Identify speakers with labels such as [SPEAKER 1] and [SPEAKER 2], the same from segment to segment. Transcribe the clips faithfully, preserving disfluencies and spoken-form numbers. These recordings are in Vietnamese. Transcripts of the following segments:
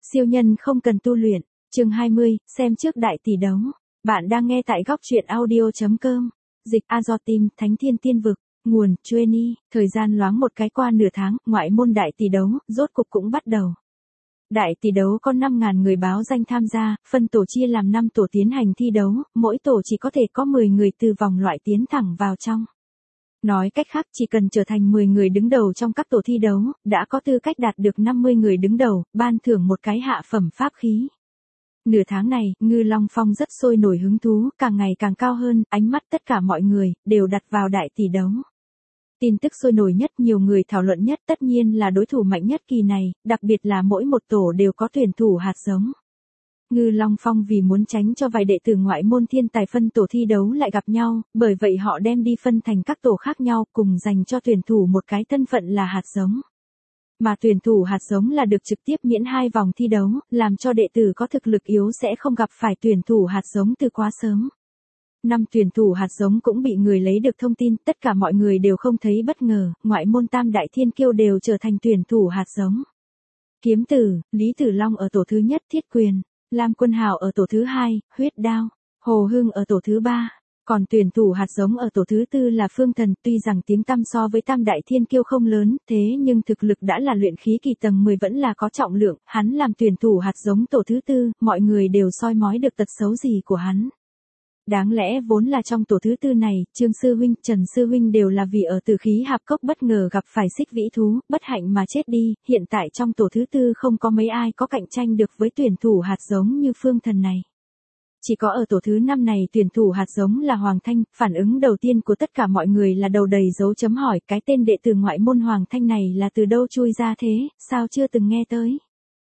[SPEAKER 1] Siêu nhân không cần tu luyện, chương hai mươi, xem trước đại tỷ đấu. Bạn đang nghe tại góc truyện audio.com. Dịch Azotim, Thánh Thiên Tiên Vực, nguồn, Chueni, thời gian loáng một cái qua nửa tháng, ngoại môn đại tỷ đấu, rốt cục cũng bắt đầu. Đại tỷ đấu có năm nghìn người báo danh tham gia, phân tổ chia làm năm tổ tiến hành thi đấu, mỗi tổ chỉ có thể có mười người từ vòng loại tiến thẳng vào trong. Nói cách khác chỉ cần trở thành mười người đứng đầu trong các tổ thi đấu, đã có tư cách đạt được năm mươi người đứng đầu, ban thưởng một cái hạ phẩm pháp khí. Nửa tháng này, Ngư Long Phong rất sôi nổi hứng thú, càng ngày càng cao hơn, ánh mắt tất cả mọi người, đều đặt vào đại tỷ đấu. Tin tức sôi nổi nhất, nhiều người thảo luận nhất tất nhiên là đối thủ mạnh nhất kỳ này, đặc biệt là mỗi một tổ đều có tuyển thủ hạt giống. Ngư Long Phong vì muốn tránh cho vài đệ tử ngoại môn thiên tài phân tổ thi đấu lại gặp nhau, bởi vậy họ đem đi phân thành các tổ khác nhau cùng dành cho tuyển thủ một cái thân phận là hạt giống. Mà tuyển thủ hạt giống là được trực tiếp miễn hai vòng thi đấu, làm cho đệ tử có thực lực yếu sẽ không gặp phải tuyển thủ hạt giống từ quá sớm. Năm tuyển thủ hạt giống cũng bị người lấy được thông tin, tất cả mọi người đều không thấy bất ngờ, ngoại môn tam đại thiên kiêu đều trở thành tuyển thủ hạt giống. Kiếm Tử, Lý Tử Long ở tổ thứ nhất Thiết Quyền, Lam Quân Hào ở tổ thứ hai, Huyết Đao, Hồ Hưng ở tổ thứ ba, còn tuyển thủ hạt giống ở tổ thứ tư là Phương Thần, tuy rằng tiếng tăm so với tam đại thiên kiêu không lớn, thế nhưng thực lực đã là luyện khí kỳ tầng mười vẫn là có trọng lượng, hắn làm tuyển thủ hạt giống tổ thứ tư, mọi người đều soi mói được tật xấu gì của hắn. Đáng lẽ vốn là trong tổ thứ tư này, Trương Sư Huynh, Trần Sư Huynh đều là vì ở Tử Khí Hạp Cốc bất ngờ gặp phải Xích Vĩ Thú, bất hạnh mà chết đi, hiện tại trong tổ thứ tư không có mấy ai có cạnh tranh được với tuyển thủ hạt giống như Phương Thần này. Chỉ có ở tổ thứ năm này tuyển thủ hạt giống là Hoàng Thanh, phản ứng đầu tiên của tất cả mọi người là đầu đầy dấu chấm hỏi, cái tên đệ tử ngoại môn Hoàng Thanh này là từ đâu chui ra thế, sao chưa từng nghe tới.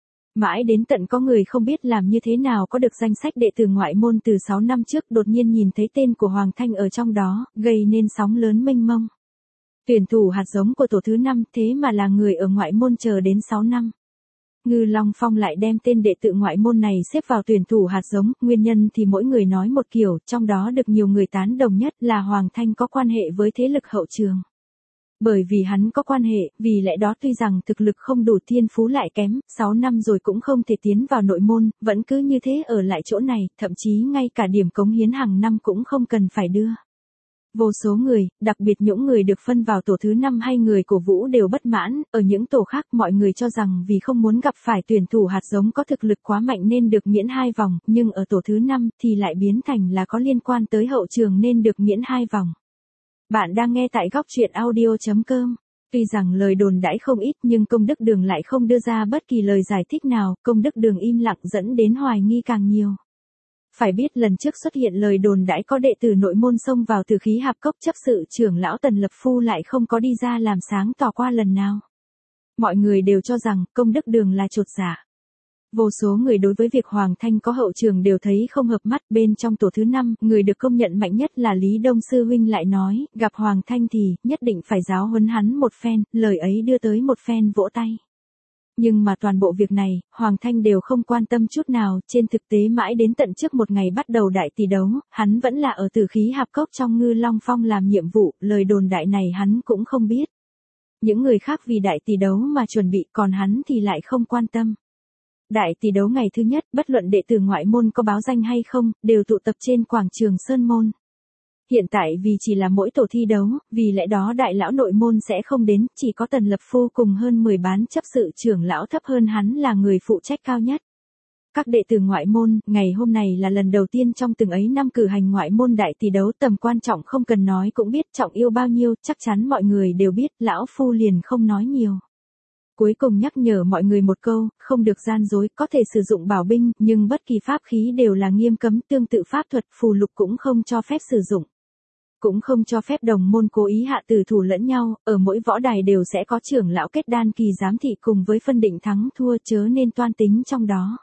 [SPEAKER 1] Mãi đến tận có người không biết làm như thế nào có được danh sách đệ tử ngoại môn từ sáu năm trước đột nhiên nhìn thấy tên của Hoàng Thanh ở trong đó, gây nên sóng lớn mênh mông. Tuyển thủ hạt giống của tổ thứ năm thế mà là người ở ngoại môn chờ đến sáu năm. Ngư Long Phong lại đem tên đệ tử ngoại môn này xếp vào tuyển thủ hạt giống, nguyên nhân thì mỗi người nói một kiểu, trong đó được nhiều người tán đồng nhất là Hoàng Thanh có quan hệ với thế lực hậu trường. Bởi vì hắn có quan hệ, vì lẽ đó tuy rằng thực lực không đủ thiên phú lại kém, sáu năm rồi cũng không thể tiến vào nội môn, vẫn cứ như thế ở lại chỗ này, thậm chí ngay cả điểm cống hiến hàng năm cũng không cần phải đưa. Vô số người, đặc biệt những người được phân vào tổ thứ năm hay người cổ vũ đều bất mãn, ở những tổ khác mọi người cho rằng vì không muốn gặp phải tuyển thủ hạt giống có thực lực quá mạnh nên được miễn hai vòng, nhưng ở tổ thứ năm thì lại biến thành là có liên quan tới hậu trường nên được miễn hai vòng. Bạn đang nghe tại góc truyện audio.com. Tuy rằng lời đồn đãi không ít nhưng Công Đức Đường lại không đưa ra bất kỳ lời giải thích nào, Công Đức Đường im lặng dẫn đến hoài nghi càng nhiều. Phải biết lần trước xuất hiện lời đồn đãi có đệ tử nội môn xông vào Tử Khí Hạp Cốc chấp sự trưởng lão Tần Lập Phu lại không có đi ra làm sáng tỏ qua lần nào. Mọi người đều cho rằng Công Đức Đường là chột dạ. Vô số người đối với việc Hoàng Thanh có hậu trường đều thấy không hợp mắt, bên trong tổ thứ năm, người được công nhận mạnh nhất là Lý Đông Sư Huynh lại nói, gặp Hoàng Thanh thì, nhất định phải giáo huấn hắn một phen, lời ấy đưa tới một phen vỗ tay. Nhưng mà toàn bộ việc này, Hoàng Thanh đều không quan tâm chút nào, trên thực tế mãi đến tận trước một ngày bắt đầu đại tỷ đấu, hắn vẫn là ở Tử Khí Hạp Cốc trong Ngư Long Phong làm nhiệm vụ, lời đồn đại này hắn cũng không biết. Những người khác vì đại tỷ đấu mà chuẩn bị, còn hắn thì lại không quan tâm. Đại tỷ đấu ngày thứ nhất, bất luận đệ tử ngoại môn có báo danh hay không, đều tụ tập trên quảng trường Sơn Môn. Hiện tại vì chỉ là mỗi tổ thi đấu, vì lẽ đó đại lão nội môn sẽ không đến, chỉ có Tần Lập Phu cùng hơn mười bán chấp sự trưởng lão thấp hơn hắn là người phụ trách cao nhất. Các đệ tử ngoại môn, ngày hôm này là lần đầu tiên trong từng ấy năm cử hành ngoại môn đại tỷ đấu, tầm quan trọng không cần nói cũng biết, trọng yêu bao nhiêu, chắc chắn mọi người đều biết, lão Phu liền không nói nhiều. Cuối cùng nhắc nhở mọi người một câu, không được gian dối, có thể sử dụng bảo binh, nhưng bất kỳ pháp khí đều là nghiêm cấm, tương tự pháp thuật, phù lục cũng không cho phép sử dụng. Cũng không cho phép đồng môn cố ý hạ tử thủ lẫn nhau, ở mỗi võ đài đều sẽ có trưởng lão kết đan kỳ giám thị cùng với phân định thắng thua, chớ nên toan tính trong đó.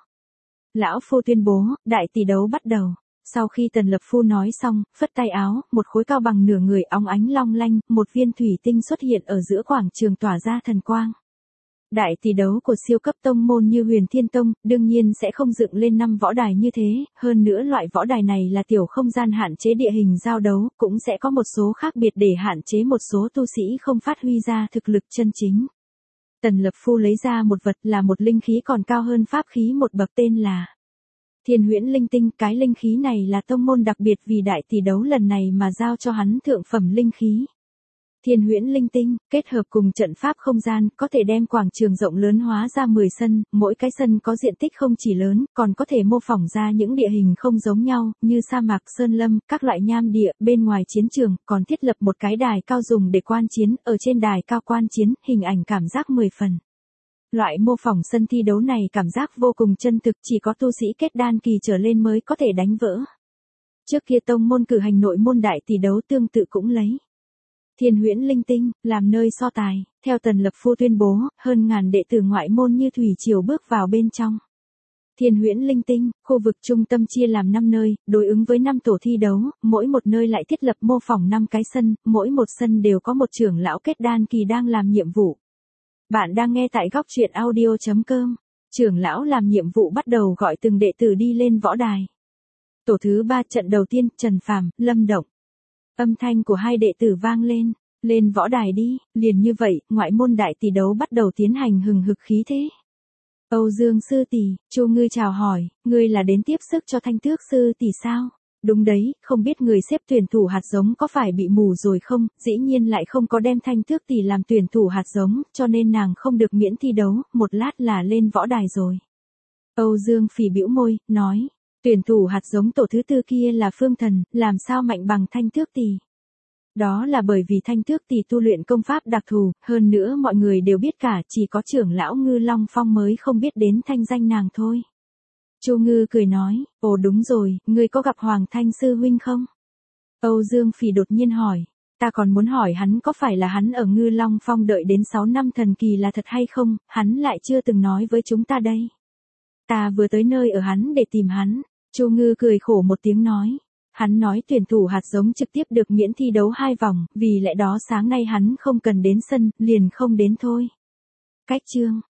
[SPEAKER 1] Lão Phu tuyên bố, đại tỷ đấu bắt đầu. Sau khi Tần Lập Phu nói xong, phất tay áo, một khối cao bằng nửa người óng ánh long lanh, một viên thủy tinh xuất hiện ở giữa quảng trường tỏa ra thần quang. Đại tỷ đấu của siêu cấp tông môn như Huyền Thiên Tông, đương nhiên sẽ không dựng lên năm võ đài như thế, hơn nữa loại võ đài này là tiểu không gian hạn chế địa hình giao đấu, cũng sẽ có một số khác biệt để hạn chế một số tu sĩ không phát huy ra thực lực chân chính. Tần Lập Phu lấy ra một vật là một linh khí còn cao hơn pháp khí một bậc tên là Thiên Huyễn Linh Tinh. Cái linh khí này là tông môn đặc biệt vì đại tỷ đấu lần này mà giao cho hắn thượng phẩm linh khí. Thiên Huyễn Linh Tinh, kết hợp cùng trận pháp không gian, có thể đem quảng trường rộng lớn hóa ra mười sân, mỗi cái sân có diện tích không chỉ lớn, còn có thể mô phỏng ra những địa hình không giống nhau, như sa mạc, sơn lâm, các loại nham địa. Bên ngoài chiến trường, còn thiết lập một cái đài cao dùng để quan chiến, ở trên đài cao quan chiến, hình ảnh cảm giác mười phần. Loại mô phỏng sân thi đấu này cảm giác vô cùng chân thực, chỉ có tu sĩ kết đan kỳ trở lên mới có thể đánh vỡ. Trước kia tông môn cử hành nội môn đại tỷ đấu tương tự cũng lấy Thiên Huyễn Linh Tinh làm nơi so tài. Theo Tần Lập Phu tuyên bố, hơn ngàn đệ tử ngoại môn như thủy triều bước vào bên trong Thiên Huyễn Linh Tinh. Khu vực trung tâm chia làm năm nơi, đối ứng với năm tổ thi đấu, mỗi một nơi lại thiết lập mô phỏng năm cái sân, mỗi một sân đều có một trưởng lão kết đan kỳ đang làm nhiệm vụ. Bạn đang nghe tại góc truyện audio chấm com. Trưởng lão làm nhiệm vụ bắt đầu gọi từng đệ tử đi lên võ đài. Tổ thứ ba, trận đầu tiên, Trần Phàm, Lâm Động. Âm thanh của hai đệ tử vang lên, lên võ đài đi. Liền như vậy, ngoại môn đại tỷ đấu bắt đầu tiến hành hừng hực khí thế. Âu Dương sư tỷ, Chu Ngư chào hỏi, ngươi là đến tiếp sức cho Thanh Tước sư tỷ sao? Đúng đấy, không biết người xếp tuyển thủ hạt giống có phải bị mù rồi không, dĩ nhiên lại không có đem Thanh Tước tỷ làm tuyển thủ hạt giống, cho nên nàng không được miễn thi đấu, một lát là lên võ đài rồi. Âu Dương Phỉ bĩu môi, nói, tuyển thủ hạt giống tổ thứ tư kia là Phương Thần, làm sao mạnh bằng Thanh Tước tỷ? Đó là bởi vì Thanh Tước tỷ tu luyện công pháp đặc thù, hơn nữa mọi người đều biết cả, chỉ có trưởng lão Ngư Long Phong mới không biết đến thanh danh nàng thôi. Chu Ngư cười nói, ồ đúng rồi, ngươi có gặp Hoàng Thanh sư huynh không? Âu Dương Phỉ đột nhiên hỏi, ta còn muốn hỏi hắn có phải là hắn ở Ngư Long Phong đợi đến sáu năm thần kỳ là thật hay không, hắn lại chưa từng nói với chúng ta đây. Ta vừa tới nơi ở hắn để tìm hắn. Chu Ngư cười khổ một tiếng nói, hắn nói tuyển thủ hạt giống trực tiếp được miễn thi đấu hai vòng, vì lẽ đó sáng nay hắn không cần đến sân, liền không đến thôi. Cách chương